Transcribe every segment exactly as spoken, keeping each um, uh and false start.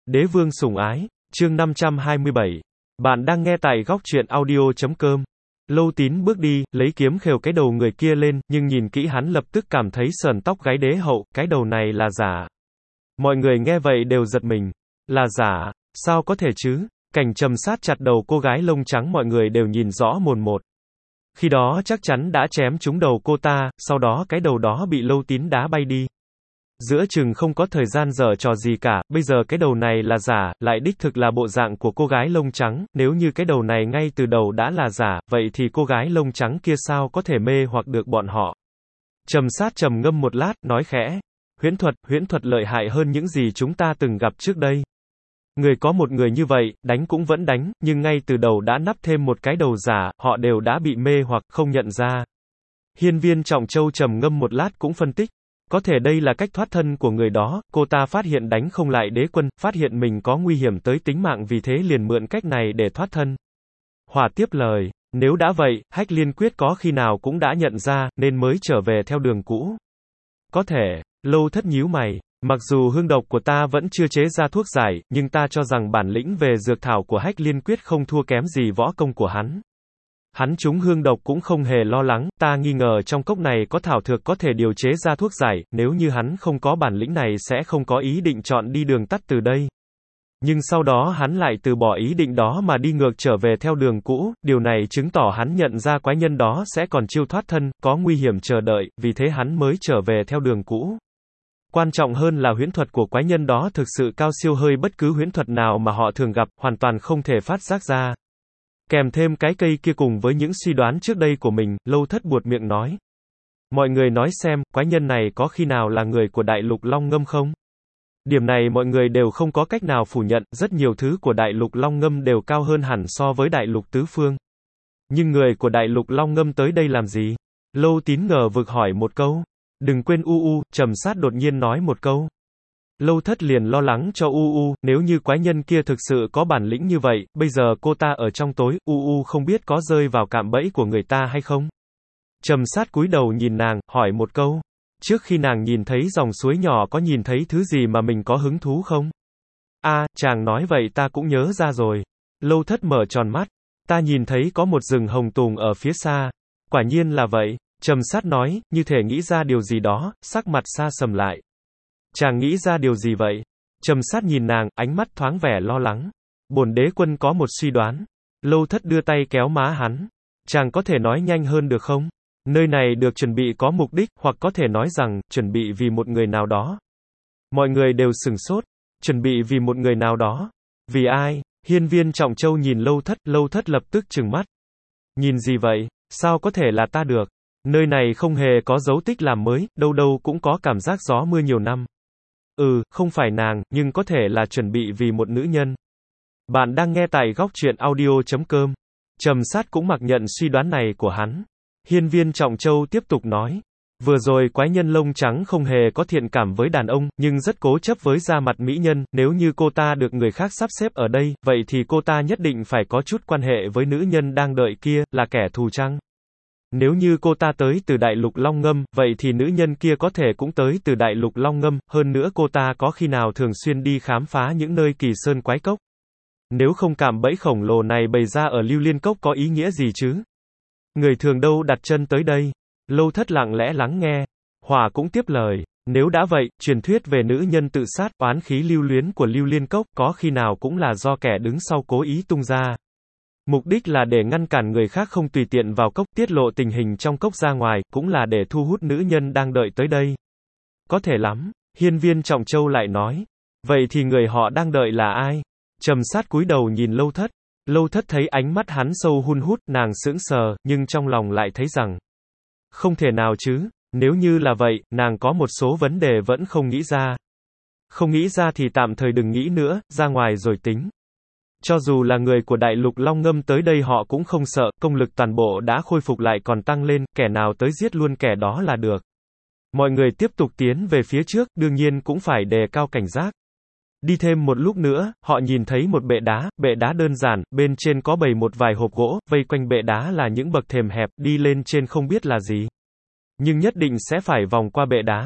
Đế vương sủng ái, chương năm trăm hai mươi bảy. Bạn đang nghe tại góc truyện audio chấm com. Lâu Tín bước đi, lấy kiếm khều cái đầu người kia lên, nhưng nhìn kỹ hắn lập tức cảm thấy sờn tóc gáy. Đế hậu, cái đầu này là giả. Mọi người nghe vậy đều giật mình. Là giả? Sao có thể chứ? Cảnh Trầm sát chặt đầu cô gái lông trắng, mọi người đều nhìn rõ mồn một. Khi đó chắc chắn đã chém trúng đầu cô ta, sau đó cái đầu đó bị Lâu Tín đá bay đi. Giữa chừng không có thời gian giở trò gì cả, bây giờ cái đầu này là giả, lại đích thực là bộ dạng của cô gái lông trắng, nếu như cái đầu này ngay từ đầu đã là giả, vậy thì cô gái lông trắng kia sao có thể mê hoặc được bọn họ. Trầm sát trầm ngâm một lát, nói khẽ, huyễn thuật, huyễn thuật lợi hại hơn những gì chúng ta từng gặp trước đây. Người có một người như vậy, đánh cũng vẫn đánh, nhưng ngay từ đầu đã nắp thêm một cái đầu giả, họ đều đã bị mê hoặc, không nhận ra. Hiên Viên Trọng Châu trầm ngâm một lát cũng phân tích. Có thể đây là cách thoát thân của người đó, cô ta phát hiện đánh không lại đế quân, phát hiện mình có nguy hiểm tới tính mạng vì thế liền mượn cách này để thoát thân. Hỏa tiếp lời, nếu đã vậy, Hách Liên Quyết có khi nào cũng đã nhận ra, nên mới trở về theo đường cũ. Có thể, Lâu Thất nhíu mày, mặc dù hương độc của ta vẫn chưa chế ra thuốc giải, nhưng ta cho rằng bản lĩnh về dược thảo của Hách Liên Quyết không thua kém gì võ công của hắn. Hắn trúng hương độc cũng không hề lo lắng, ta nghi ngờ trong cốc này có thảo thực có thể điều chế ra thuốc giải, nếu như hắn không có bản lĩnh này sẽ không có ý định chọn đi đường tắt từ đây. Nhưng sau đó hắn lại từ bỏ ý định đó mà đi ngược trở về theo đường cũ, điều này chứng tỏ hắn nhận ra quái nhân đó sẽ còn chiêu thoát thân, có nguy hiểm chờ đợi, vì thế hắn mới trở về theo đường cũ. Quan trọng hơn là huyễn thuật của quái nhân đó thực sự cao siêu hơi bất cứ huyễn thuật nào mà họ thường gặp, hoàn toàn không thể phát giác ra. Kèm thêm cái cây kia cùng với những suy đoán trước đây của mình, Lâu Thất buột miệng nói. Mọi người nói xem, quái nhân này có khi nào là người của Đại Lục Long Ngâm không? Điểm này mọi người đều không có cách nào phủ nhận, rất nhiều thứ của Đại Lục Long Ngâm đều cao hơn hẳn so với Đại Lục Tứ Phương. Nhưng người của Đại Lục Long Ngâm tới đây làm gì? Lâu Tín ngờ vực hỏi một câu. Đừng quên U U, Trầm sát đột nhiên nói một câu. Lâu Thất liền lo lắng cho U U, nếu như quái nhân kia thực sự có bản lĩnh như vậy, bây giờ cô ta ở trong tối, U U không biết có rơi vào cạm bẫy của người ta hay không. Trầm sát cúi đầu nhìn nàng, hỏi một câu. Trước khi nàng nhìn thấy dòng suối nhỏ có nhìn thấy thứ gì mà mình có hứng thú không? A, à, chàng nói vậy ta cũng nhớ ra rồi. Lâu Thất mở tròn mắt. Ta nhìn thấy có một rừng hồng tùng ở phía xa. Quả nhiên là vậy. Trầm sát nói, như thể nghĩ ra điều gì đó, sắc mặt xa sầm lại. Chàng nghĩ ra điều gì vậy? Trầm sát nhìn nàng, ánh mắt thoáng vẻ lo lắng. Bổn đế quân có một suy đoán. Lâu Thất đưa tay kéo má hắn. Chàng có thể nói nhanh hơn được không? Nơi này được chuẩn bị có mục đích, hoặc có thể nói rằng, chuẩn bị vì một người nào đó. Mọi người đều sửng sốt. Chuẩn bị vì một người nào đó. Vì ai? Hiên Viên Trọng Châu nhìn Lâu Thất, Lâu Thất lập tức trừng mắt. Nhìn gì vậy? Sao có thể là ta được? Nơi này không hề có dấu tích làm mới, đâu đâu cũng có cảm giác gió mưa nhiều năm. Ừ, không phải nàng, nhưng có thể là chuẩn bị vì một nữ nhân. Bạn đang nghe tại góc truyện audio chấm com. Trầm sát cũng mặc nhận suy đoán này của hắn. Hiên Viên Trọng Châu tiếp tục nói. Vừa rồi quái nhân lông trắng không hề có thiện cảm với đàn ông, nhưng rất cố chấp với da mặt mỹ nhân, nếu như cô ta được người khác sắp xếp ở đây, vậy thì cô ta nhất định phải có chút quan hệ với nữ nhân đang đợi kia, là kẻ thù chăng? Nếu như cô ta tới từ Đại Lục Long Ngâm, vậy thì nữ nhân kia có thể cũng tới từ Đại Lục Long Ngâm, hơn nữa cô ta có khi nào thường xuyên đi khám phá những nơi kỳ sơn quái cốc. Nếu không cạm bẫy khổng lồ này bày ra ở Lưu Liên Cốc có ý nghĩa gì chứ? Người thường đâu đặt chân tới đây? Lâu Thất lặng lẽ lắng nghe. Hỏa cũng tiếp lời. Nếu đã vậy, truyền thuyết về nữ nhân tự sát, oán khí lưu luyến của Lưu Liên Cốc, có khi nào cũng là do kẻ đứng sau cố ý tung ra. Mục đích là để ngăn cản người khác không tùy tiện vào cốc, tiết lộ tình hình trong cốc ra ngoài, cũng là để thu hút nữ nhân đang đợi tới đây. Có thể lắm, Hiên Viên Trọng Châu lại nói. Vậy thì người họ đang đợi là ai? Trầm sát cúi đầu nhìn Lâu Thất. Lâu Thất thấy ánh mắt hắn sâu hun hút, nàng sững sờ, nhưng trong lòng lại thấy rằng. Không thể nào chứ, nếu như là vậy, nàng có một số vấn đề vẫn không nghĩ ra. Không nghĩ ra thì tạm thời đừng nghĩ nữa, ra ngoài rồi tính. Cho dù là người của Đại Lục Long Ngâm tới đây họ cũng không sợ, công lực toàn bộ đã khôi phục lại còn tăng lên, kẻ nào tới giết luôn kẻ đó là được. Mọi người tiếp tục tiến về phía trước, đương nhiên cũng phải đề cao cảnh giác. Đi thêm một lúc nữa, họ nhìn thấy một bệ đá, bệ đá đơn giản, bên trên có bày một vài hộp gỗ, vây quanh bệ đá là những bậc thềm hẹp, đi lên trên không biết là gì. Nhưng nhất định sẽ phải vòng qua bệ đá.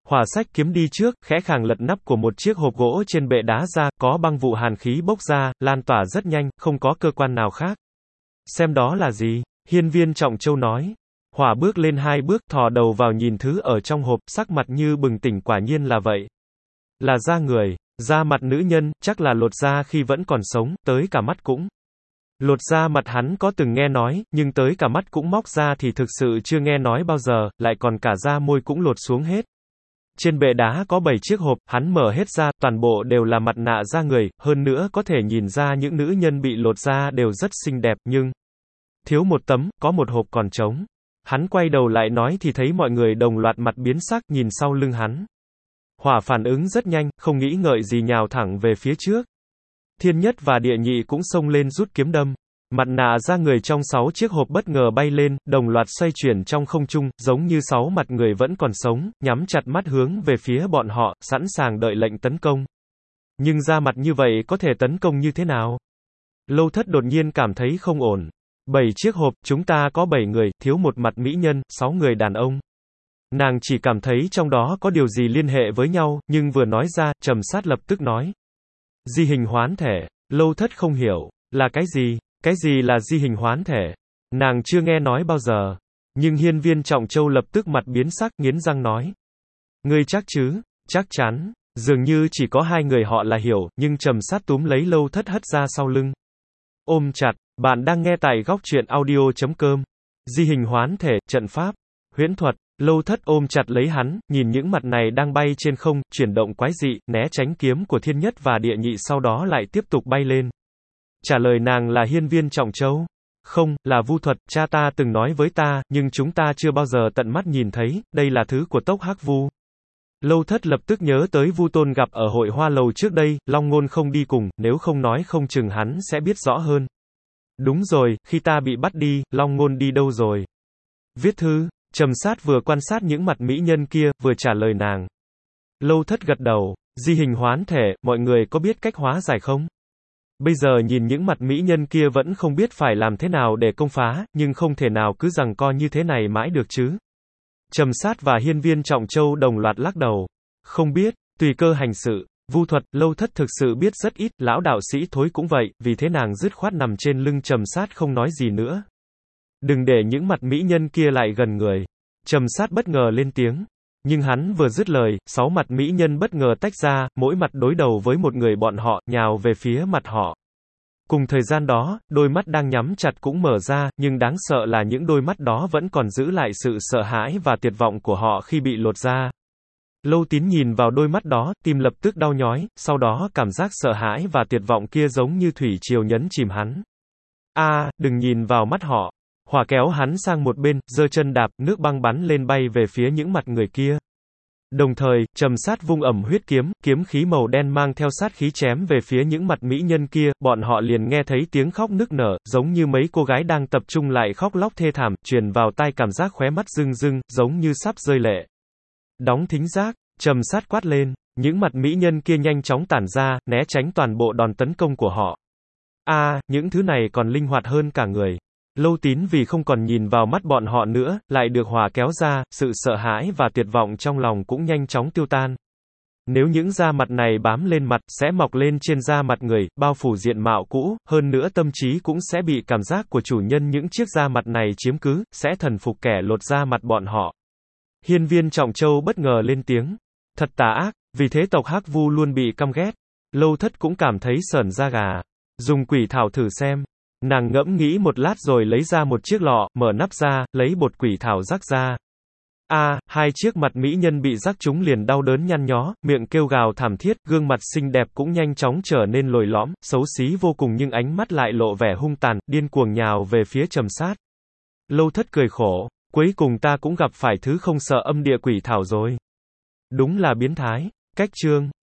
Hỏa xách kiếm đi trước, khẽ khàng lật nắp của một chiếc hộp gỗ trên bệ đá ra, có băng vụ hàn khí bốc ra, lan tỏa rất nhanh, không có cơ quan nào khác. Xem đó là gì? Hiên Viên Trọng Châu nói. Hỏa bước lên hai bước, thò đầu vào nhìn thứ ở trong hộp, sắc mặt như bừng tỉnh, quả nhiên là vậy. Là da người, da mặt nữ nhân, chắc là lột da khi vẫn còn sống, tới cả mắt cũng. Lột da mặt hắn có từng nghe nói, nhưng tới cả mắt cũng móc ra thì thực sự chưa nghe nói bao giờ, lại còn cả da môi cũng lột xuống hết. Trên bệ đá có bảy chiếc hộp, hắn mở hết ra, toàn bộ đều là mặt nạ da người, hơn nữa có thể nhìn ra những nữ nhân bị lột da đều rất xinh đẹp, nhưng thiếu một tấm, có một hộp còn trống. Hắn quay đầu lại nói thì thấy mọi người đồng loạt mặt biến sắc, nhìn sau lưng hắn. Hỏa phản ứng rất nhanh, không nghĩ ngợi gì nhào thẳng về phía trước. Thiên Nhất và Địa Nhị cũng xông lên rút kiếm đâm. Mặt nạ da người trong sáu chiếc hộp bất ngờ bay lên, đồng loạt xoay chuyển trong không trung, giống như sáu mặt người vẫn còn sống, nhắm chặt mắt hướng về phía bọn họ, sẵn sàng đợi lệnh tấn công. Nhưng da mặt như vậy có thể tấn công như thế nào? Lâu Thất đột nhiên cảm thấy không ổn. Bảy chiếc hộp, chúng ta có bảy người, thiếu một mặt mỹ nhân, sáu người đàn ông. Nàng chỉ cảm thấy trong đó có điều gì liên hệ với nhau, nhưng vừa nói ra, Trầm Sát lập tức nói. Di hình hoán thể. Lâu Thất không hiểu. Là cái gì? Cái gì là di hình hoán thể? Nàng chưa nghe nói bao giờ. Nhưng Hiên Viên Trọng Châu lập tức mặt biến sắc, nghiến răng nói. Ngươi chắc chứ? Chắc chắn. Dường như chỉ có hai người họ là hiểu, nhưng Trầm Sát túm lấy Lâu Thất hất ra sau lưng. Ôm chặt. Bạn đang nghe tại góc truyện audio chấm com. Di hình hoán thể, trận pháp, huyễn thuật. Lâu Thất ôm chặt lấy hắn, nhìn những mặt này đang bay trên không, chuyển động quái dị, né tránh kiếm của Thiên Nhất và Địa Nhị, sau đó lại tiếp tục bay lên. Trả lời nàng là Hiên Viên Trọng Châu. Không, là vu thuật, cha ta từng nói với ta, nhưng chúng ta chưa bao giờ tận mắt nhìn thấy, đây là thứ của tộc Hắc Vu. Lâu Thất lập tức nhớ tới Vu Tôn gặp ở hội hoa lầu trước đây, Long Ngôn không đi cùng, nếu không nói không chừng hắn sẽ biết rõ hơn. Đúng rồi, khi ta bị bắt đi, Long Ngôn đi đâu rồi? Viết thư. Trầm Sát vừa quan sát những mặt mỹ nhân kia, vừa trả lời nàng. Lâu Thất gật đầu. Di hình hoán thể, mọi người có biết cách hóa giải không? Bây giờ nhìn những mặt mỹ nhân kia vẫn không biết phải làm thế nào để công phá, nhưng không thể nào cứ giằng co như thế này mãi được chứ. Trầm Sát và Hiên Viên Trọng Châu đồng loạt lắc đầu. Không biết, tùy cơ hành sự. Vu thuật, Lâu Thất thực sự biết rất ít, lão đạo sĩ Thối cũng vậy, vì thế nàng dứt khoát nằm trên lưng Trầm Sát không nói gì nữa. Đừng để những mặt mỹ nhân kia lại gần người. Trầm Sát bất ngờ lên tiếng. Nhưng hắn vừa dứt lời, sáu mặt mỹ nhân bất ngờ tách ra, mỗi mặt đối đầu với một người bọn họ, nhào về phía mặt họ. Cùng thời gian đó, đôi mắt đang nhắm chặt cũng mở ra, nhưng đáng sợ là những đôi mắt đó vẫn còn giữ lại sự sợ hãi và tuyệt vọng của họ khi bị lột ra. Lâu Tín nhìn vào đôi mắt đó, tim lập tức đau nhói, sau đó cảm giác sợ hãi và tuyệt vọng kia giống như thủy triều nhấn chìm hắn. A, à, đừng nhìn vào mắt họ. Hỏa kéo hắn sang một bên, giơ chân đạp, nước băng bắn lên bay về phía những mặt người kia. Đồng thời, Trầm Sát vung ẩm huyết kiếm, kiếm khí màu đen mang theo sát khí chém về phía những mặt mỹ nhân kia, bọn họ liền nghe thấy tiếng khóc nức nở, giống như mấy cô gái đang tập trung lại khóc lóc thê thảm, truyền vào tai cảm giác khóe mắt rưng rưng, giống như sắp rơi lệ. Đóng thính giác, Trầm Sát quát lên, những mặt mỹ nhân kia nhanh chóng tản ra, né tránh toàn bộ đòn tấn công của họ. A, à, những thứ này còn linh hoạt hơn cả người. Lâu Tín vì không còn nhìn vào mắt bọn họ nữa, lại được hỏa kéo ra, sự sợ hãi và tuyệt vọng trong lòng cũng nhanh chóng tiêu tan. Nếu những da mặt này bám lên mặt, sẽ mọc lên trên da mặt người, bao phủ diện mạo cũ, hơn nữa tâm trí cũng sẽ bị cảm giác của chủ nhân những chiếc da mặt này chiếm cứ, sẽ thần phục kẻ lột da mặt bọn họ. Hiên Viên Trọng Châu bất ngờ lên tiếng. Thật tà ác, vì thế tộc Hắc Vu luôn bị căm ghét. Lâu Thất cũng cảm thấy sởn da gà. Dùng quỷ thảo thử xem. Nàng ngẫm nghĩ một lát rồi lấy ra một chiếc lọ, mở nắp ra, lấy bột quỷ thảo rắc ra. A, à, hai chiếc mặt mỹ nhân bị rắc chúng liền đau đớn nhăn nhó, miệng kêu gào thảm thiết, gương mặt xinh đẹp cũng nhanh chóng trở nên lồi lõm, xấu xí vô cùng nhưng ánh mắt lại lộ vẻ hung tàn, điên cuồng nhào về phía Trầm Sát. Lâu Thất cười khổ, cuối cùng ta cũng gặp phải thứ không sợ âm địa quỷ thảo rồi. Đúng là biến thái. Cách chương